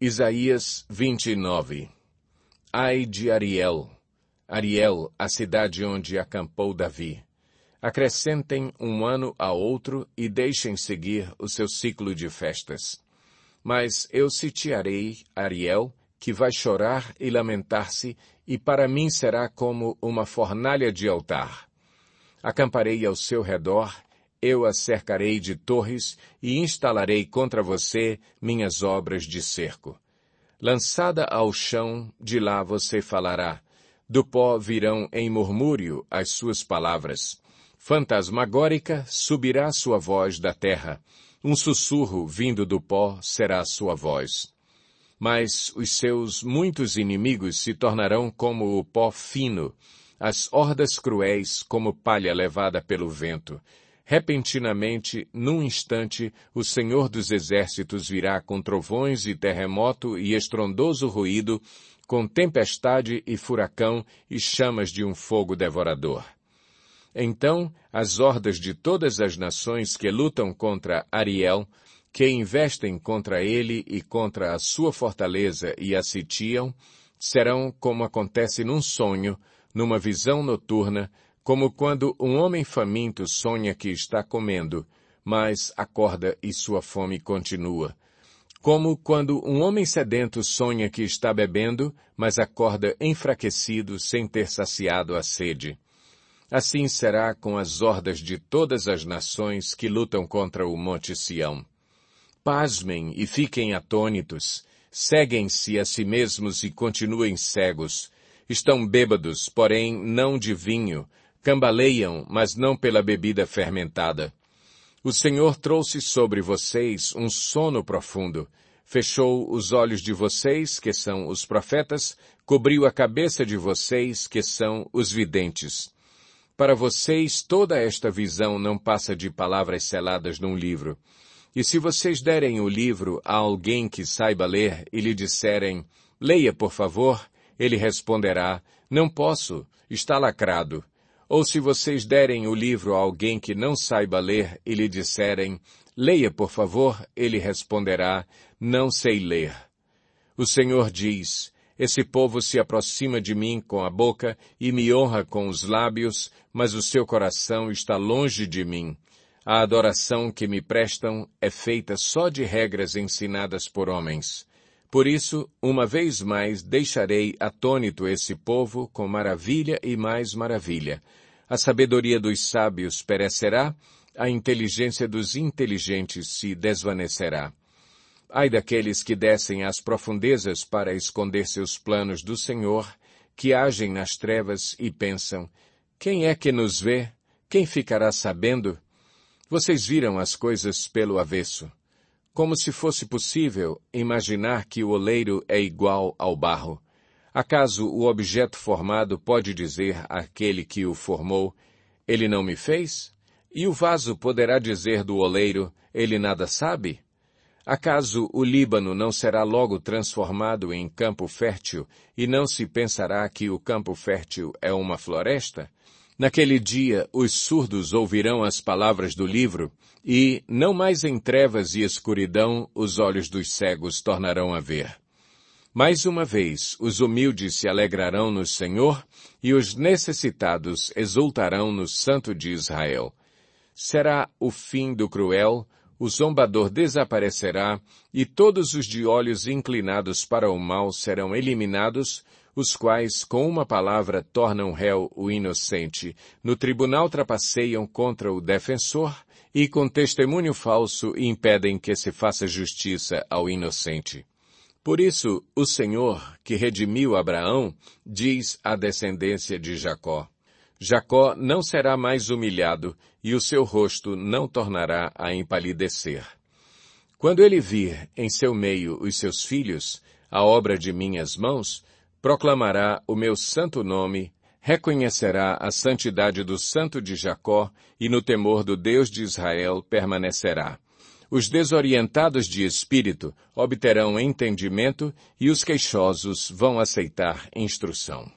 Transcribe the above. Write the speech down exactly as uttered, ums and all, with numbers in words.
Isaías vinte e nove. Ai de Ariel, Ariel, a cidade onde acampou Davi. Acrescentem um ano a outro e deixem seguir o seu ciclo de festas. Mas eu sitiarei Ariel, que vai chorar e lamentar-se, e para mim será como uma fornalha de altar. Acamparei ao seu redor, eu a cercarei de torres e instalarei contra você minhas obras de cerco. Lançada ao chão, de lá você falará. Do pó virão em murmúrio as suas palavras. Fantasmagórica subirá sua voz da terra. Um sussurro vindo do pó será sua voz. Mas os seus muitos inimigos se tornarão como o pó fino, as hordas cruéis como palha levada pelo vento. Repentinamente, num instante, o Senhor dos Exércitos virá com trovões e terremoto e estrondoso ruído, com tempestade e furacão e chamas de um fogo devorador. Então, as hordas de todas as nações que lutam contra Ariel, que investem contra ele e contra a sua fortaleza e a sitiam, serão como acontece num sonho, numa visão noturna, como quando um homem faminto sonha que está comendo, mas acorda e sua fome continua. Como quando um homem sedento sonha que está bebendo, mas acorda enfraquecido sem ter saciado a sede. Assim será com as hordas de todas as nações que lutam contra o Monte Sião. Pasmem e fiquem atônitos, ceguem-se a si mesmos e continuem cegos. Estão bêbados, porém não de vinho, cambaleiam, mas não pela bebida fermentada. O Senhor trouxe sobre vocês um sono profundo, fechou os olhos de vocês, que são os profetas, cobriu a cabeça de vocês, que são os videntes. Para vocês toda esta visão não passa de palavras seladas num livro. E se vocês derem o livro a alguém que saiba ler e lhe disserem, leia por favor, ele responderá, não posso, está lacrado. Ou se vocês derem o livro a alguém que não saiba ler e lhe disserem, leia por favor, ele responderá, não sei ler. O Senhor diz, esse povo se aproxima de mim com a boca e me honra com os lábios, mas o seu coração está longe de mim. A adoração que me prestam é feita só de regras ensinadas por homens. Por isso, uma vez mais, deixarei atônito esse povo com maravilha e mais maravilha. A sabedoria dos sábios perecerá, a inteligência dos inteligentes se desvanecerá. Ai daqueles que descem às profundezas para esconder seus planos do Senhor, que agem nas trevas e pensam, quem é que nos vê? Quem ficará sabendo? Vocês viram as coisas pelo avesso. Como se fosse possível imaginar que o oleiro é igual ao barro. Acaso o objeto formado pode dizer àquele que o formou, ele não me fez? E o vaso poderá dizer do oleiro, ele nada sabe? Acaso o Líbano não será logo transformado em campo fértil e não se pensará que o campo fértil é uma floresta? Naquele dia, os surdos ouvirão as palavras do livro, e, não mais em trevas e escuridão, os olhos dos cegos tornarão a ver. Mais uma vez, os humildes se alegrarão no Senhor, e os necessitados exultarão no Santo de Israel. Será o fim do cruel, o zombador desaparecerá, e todos os de olhos inclinados para o mal serão eliminados, os quais, com uma palavra, tornam réu o inocente, no tribunal trapaceiam contra o defensor, e com testemunho falso impedem que se faça justiça ao inocente. Por isso, o Senhor, que redimiu Abraão, diz à descendência de Jacó, Jacó não será mais humilhado, e o seu rosto não tornará a empalidecer. Quando ele vir em seu meio os seus filhos, a obra de minhas mãos, proclamará o meu santo nome, reconhecerá a santidade do Santo de Jacó e no temor do Deus de Israel permanecerá. Os desorientados de espírito obterão entendimento e os queixosos vão aceitar instrução.